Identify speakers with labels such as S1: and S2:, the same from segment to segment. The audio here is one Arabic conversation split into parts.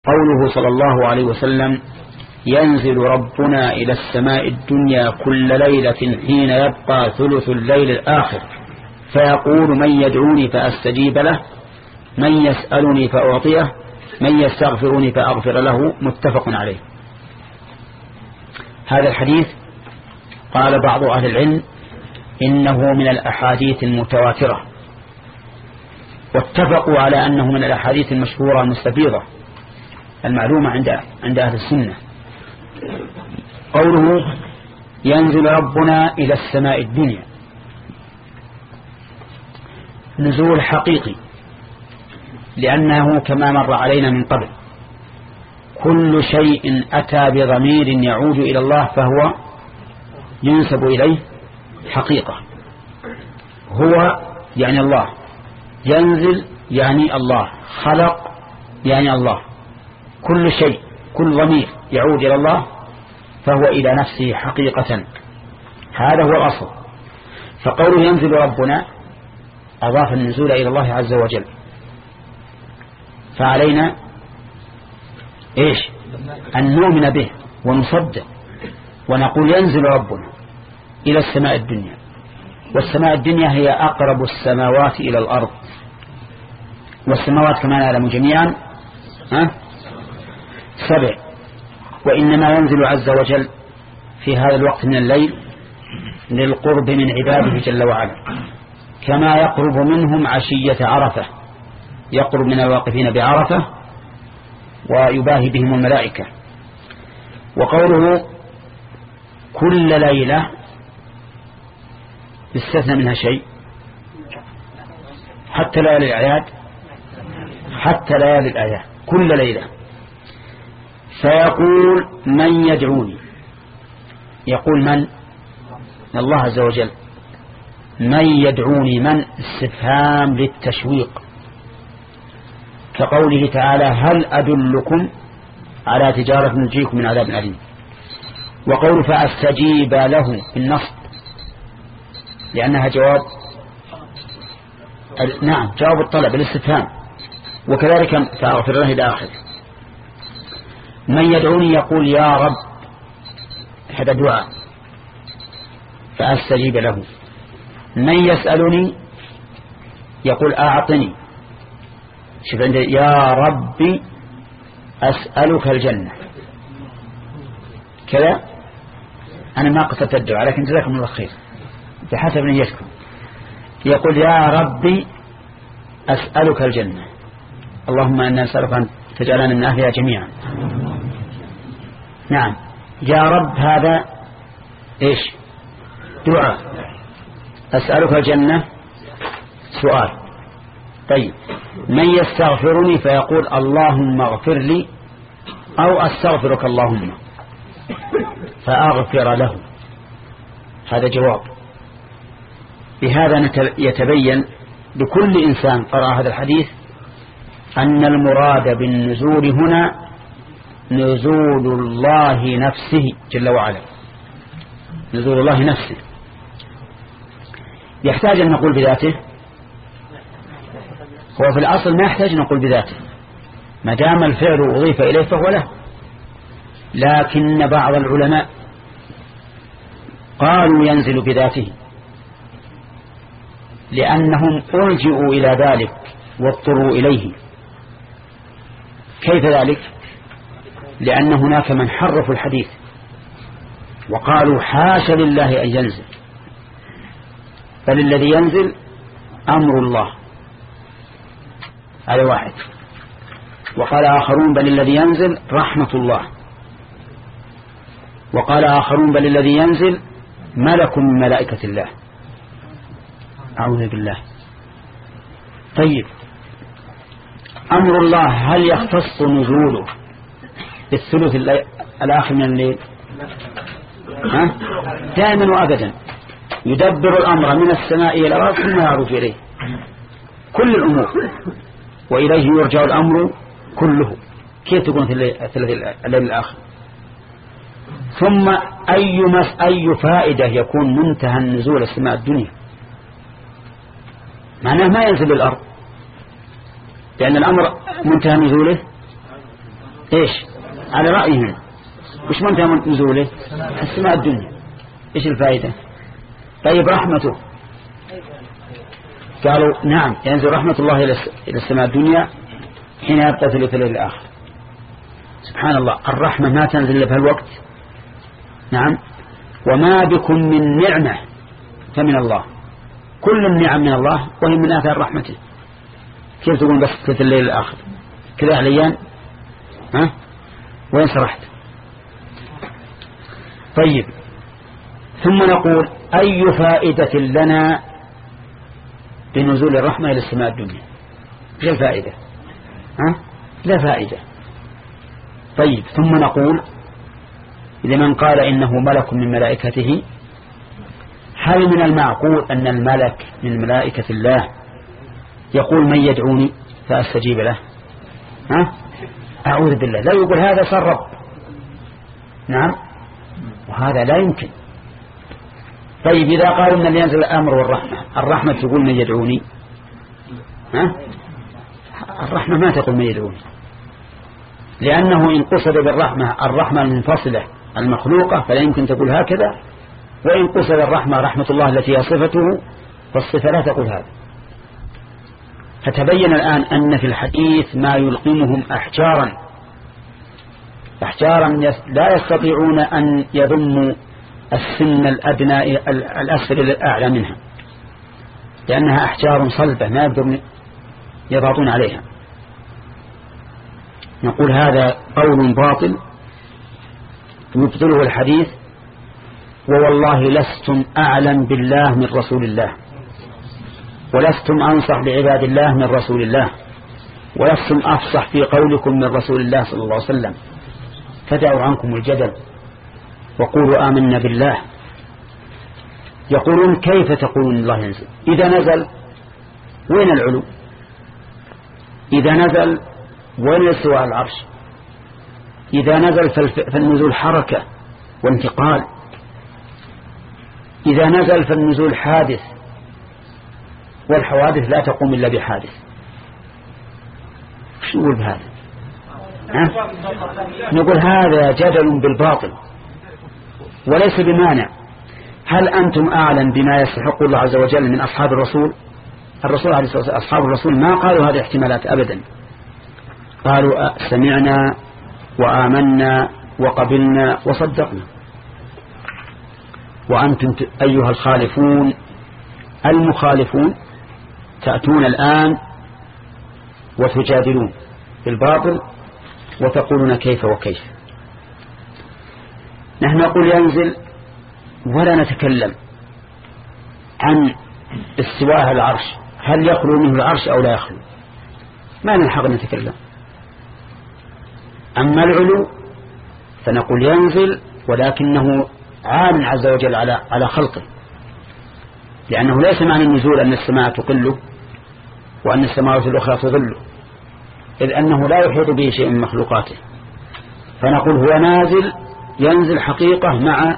S1: قوله صلى الله عليه وسلم: ينزل ربنا إلى السماء الدنيا كل ليلة حين يبقى ثلث الليل الآخر فيقول: من يدعوني فأستجيب له، من يسألني فأعطيه، من يستغفرني فأغفر له. متفق عليه. هذا الحديث قال بعض أهل العلم إنه من الأحاديث المتواترة، واتفقوا على أنه من الأحاديث المشهورة المستفيضة المعلومة عند أهل السنة. قوله: ينزل ربنا إلى السماء الدنيا، نزول حقيقي، لأنه كما مر علينا من قبل كل شيء أتى بضمير يعود إلى الله فهو ينسب إليه حقيقة. هو يعني الله، ينزل يعني الله، خلق يعني الله، كل شيء كل ضمير يعود إلى الله فهو إلى نفسه حقيقة. هذا هو الأصل. فقوله ينزل ربنا أضاف النزول إلى الله عز وجل، فعلينا إيش؟ أن نؤمن به ونصدق ونقول ينزل ربنا إلى السماء الدنيا، والسماء الدنيا هي أقرب السماوات إلى الأرض، والسماوات كما نعلم جميعا 7، وإنما ينزل عز وجل في هذا الوقت من الليل للقرب من عباده جل وعلا، كما يقرب منهم عشية عرفة، يقرب من الواقفين بعرفة ويباهي بهم الملائكة. وقوله كل ليلة يستثنى منها شيء، حتى ليالي الأعياد، حتى ليالي الأعياد كل ليلة. فيقول: من يدعوني، يقول من؟ الله عز وجل. من يدعوني، من استفهام للتشويق، كقوله تعالى: هل أدلكم على تجارة نجيكم من عذاب أليم. وقول فأستجيب له بالنصب، لأنها جواب جواب الطلب الاستفهام، وكذلك فأغفر له إلى آخر. من يدعوني يقول يا رب، هذا دعاء، فأستجيب له. من يسألني يقول أعطني، شوف عندي يا ربي أسألك الجنة كذا. أنا ما قصدت الدعاء، لكن جزاكم الله خير بحسب نيتكم. يقول يا ربي أسألك الجنة، اللهم أنا نسألك أن تجعلنا من أهلها جميعا. نعم، يا رب هذا إيش؟ دعاء. أسألك الجنة سؤال. طيب، من يستغفرني فيقول اللهم اغفر لي، أو أستغفرك اللهم فأغفر له، هذا جواب. بهذا يتبين لكل إنسان قرأ هذا الحديث أن المراد بالنزول هنا نزول الله نفسه جل وعلا، نزول الله نفسه. يحتاج أن نقول بذاته؟ هو في الأصل ما يحتاج أن نقول بذاته، ما دام الفعل أضيف إليه فهو له. لكن بعض العلماء قالوا ينزل بذاته، لأنهم ألجئوا إلى ذلك واضطروا إليه. كيف ذلك؟ لأن هناك من حرفوا الحديث وقالوا حاشا لله أن ينزل، بل الذي ينزل أمر الله، هذا واحد. وقال آخرون بل الذي ينزل رحمة الله، وقال آخرون بل الذي ينزل ملك من ملائكة الله، أعوذ بالله. طيب، أمر الله هل يختص نزوله بالثلث الآخر من الليل؟ دائما وأبدا يدبر الأمر من السماء إلى الأرض ثم يعرج إليه كل الأمور، وإليه يرجع الأمر كله. كيف تكون في الليل الآخر؟ ثم أي فائدة يكون منتهى النزول السماء الدنيا؟ معناه ما ينزل الأرض، لأن الأمر منتهى نزوله إيش على رأيهم وش منتهى من نزوله؟ السماء الدنيا. إيش الفائدة؟ طيب رحمته قالوا نعم ينزل رحمة الله إلى السماء الدنيا حين يبقى ثلث الليل الآخر. سبحان الله، الرحمة ما تنزل إلا في الوقت. نعم، وما بكم من نعمة فمن الله، كل النعم من الله وهي من آثار رحمته. كيف تقول بس ثلث الليل الآخر كذا عليان؟ ها وين سرحت؟ طيب، ثم نقول أي فائدة لنا بنزول الرحمة إلى السماء الدنيا؟ لا فائدة، لا فائدة. طيب، ثم نقول لمن قال إنه ملك من ملائكته، هل من المعقول أن الملك من ملائكة الله يقول من يدعوني فأستجيب له؟ أعوذ بالله، لا يقول هذا سرب. نعم، وهذا لا يمكن. طيب، إذا قالوا أن اللي ينزل الأمر والرحمة، الرحمة تقول من يدعوني؟ الرحمة ما تقول من يدعوني، لأنه إن قصد بالرحمة الرحمة المنفصلة المخلوقة فلا يمكن تقول هكذا، وإن قصد الرحمة رحمة الله التي هي صفته فالصفة لا تقول هذا. فتبين الآن أن في الحديث ما يلقمهم أحجارا لا يستطيعون أن يضموا السن الأدنى الأسفل الأعلى منها، لأنها أحجار صلبة ما يقدرون يضغطون عليها. نقول هذا قول باطل يبطله الحديث، ووالله لستم أعلم بالله من رسول الله، ولستم أنصح بعباد الله من رسول الله، ولستم أفصح في قولكم من رسول الله صلى الله عليه وسلم. فدعوا عنكم الجدل وقولوا آمنا بالله. يقولون كيف تقولون الله ينزل؟ إذا نزل وين العلو؟ إذا نزل وين استواء العرش؟ إذا نزل فالنزول حركة وانتقال، إذا نزل فالنزول حادث، والحوادث لا تقوم إلا بحادث. شو نقول بهذا؟ نقول هذا جدل بالباطل وليس بمانع. هل أنتم أعلم بما يستحق الله عز وجل من أصحاب الرسول عليه الصلاة والسلام؟ أصحاب الرسول ما قالوا هذه احتمالات أبدا، قالوا سمعنا وآمنا وقبلنا وصدقنا. وأنتم أيها الخالفون المخالفون تأتون الآن وتجادلون بالباطل وتقولون كيف وكيف. نحن نقول ينزل ولا نتكلم عن استواء على العرش، هل يخلو منه العرش أو لا يخلو، ما نلحق نتكلم. أما العلو فنقول ينزل ولكنه عال عز وجل على خلقه، لأنه ليس معنى النزول أن السماء تقله وأن السماوات الأخرى تظله، إذ أنه لا يحيط به شيء من مخلوقاته. فنقول هو نازل ينزل حقيقة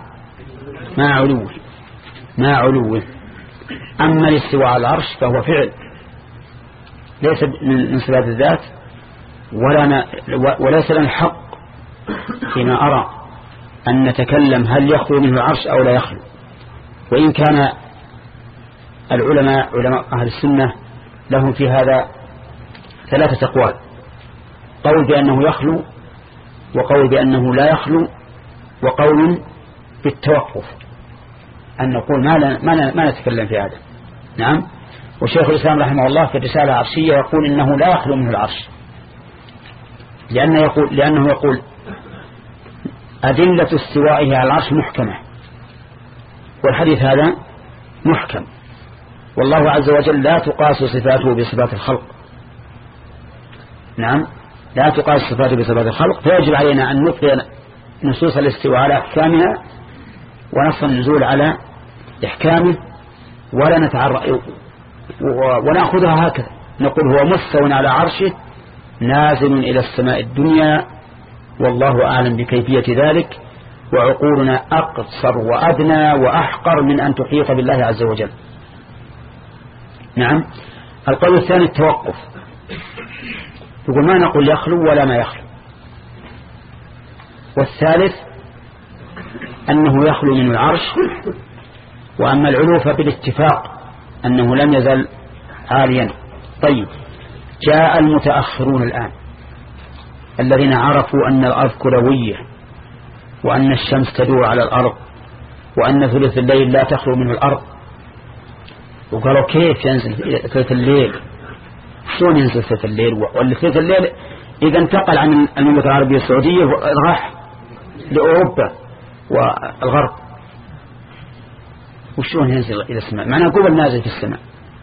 S1: مع علوه. أما الاستواء على العرش فهو فعل ليس من صفات الذات، وليس لنا الحق فيما أرى أن نتكلم هل يخلو منه العرش أو لا يخلو. وإن كان علماء أهل السنة لهم في هذا 3 أقوال: قول بأنه يخلو، وقول بأنه لا يخلو، وقول بالتوقف، أن نقول ما نتكلم في هذا. نعم. وشيخ الإسلام رحمه الله في الرسالة العرشية يقول إنه لا يخلو منه العرش، لأنه يقول أدلة استوائه على العرش محكمة، والحديث هذا محكم، والله عز وجل لا تقاس صفاته بصفات الخلق. نعم، لا تقاس صفاته بصفات الخلق، فيجب علينا أن نطلق نصوص الاستواء على أحكامها ونص النزول على إحكامه، ولا نتعرض ونأخذها هكذا، نقول هو مستوى على عرشه نازل إلى السماء الدنيا، والله أعلم بكيفية ذلك، وعقولنا أقصر وأدنى وأحقر من أن تحيط بالله عز وجل. نعم. القول الثاني التوقف، يقول ما نقول يخلو ولا ما يخلو، والثالث أنه يخلو من العرش. وأما العلو فبالاتفاق أنه لم يزل عاليا. طيب، جاء المتأخرون الآن الذين عرفوا أن الأرض كروية وأن الشمس تدور على الأرض وأن ثلث الليل لا تخلو منه الأرض، وقالوا كيف ينزل ثلث الليل؟ شلون ينزل ثلث الليل؟ والثلث الليل إذا انتقل عن المملكة العربية السعودية وراح لأوروبا والغرب، وشلون ينزل إلى السماء؟ معناه قبل نازل في السماء.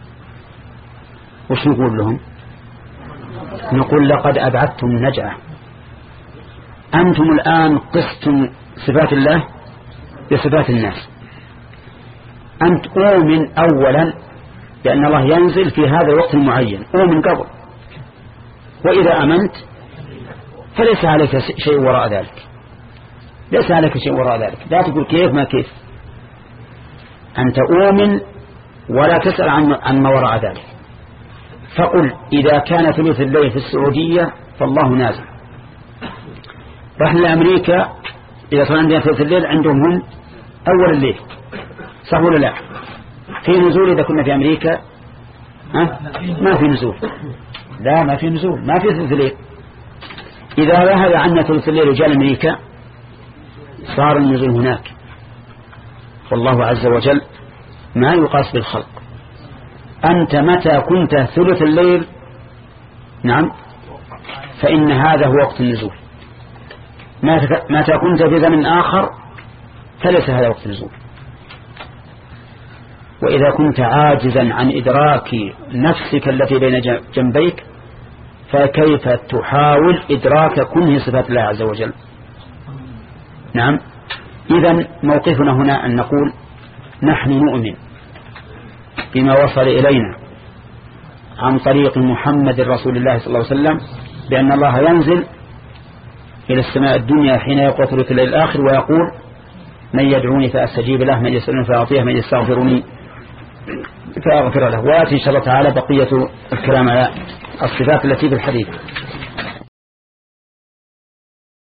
S1: وش نقول لهم؟ نقول لقد أبعدتم النجعة. أنتم الآن قستم صفات الله بصفات الناس. أنت أؤمن أولا بأن الله ينزل في هذا الوقت المعين، أؤمن قبل، وإذا أمنت فليس عليك شيء وراء ذلك، ليس عليك شيء وراء ذلك. لا تقول كيف ما كيف، أنت أؤمن ولا تسأل عن ما وراء ذلك. فقل إذا كان ثلث الليل في السعودية فالله نازل. رحنا لأمريكا، إذا صار عندنا ثلث الليل عندهم هم أول الليل، صح ولا لا؟ في نزول إذا كنا في أمريكا؟ ما في نزول، لا ما في نزول، ما في ثلث الليل. إذا ذهب عنا ثلث الليل وجاء أمريكا صار النزول هناك. والله عز وجل ما يقاس بالخلق. أنت متى كنت ثلث الليل نعم فإن هذا هو وقت النزول. متى كنت في زمن آخر فليس هذا وقت النزول. وإذا كنت عاجزا عن إدراك نفسك التي بين جنبيك فكيف تحاول إدراك كنه صفات الله عز وجل؟ نعم. إذن موقفنا هنا أن نقول نحن نؤمن بما وصل إلينا عن طريق محمد رسول الله صلى الله عليه وسلم بأن الله ينزل إلى السماء الدنيا حين يقوى ثلث الليل الآخر ويقول من يدعوني فأستجيب له، من يسألني فأعطيه، من يستغفرني فأغفر له. ويأتي إن شاء الله تعالى بقية الكلام على الصفات التي في الحديث.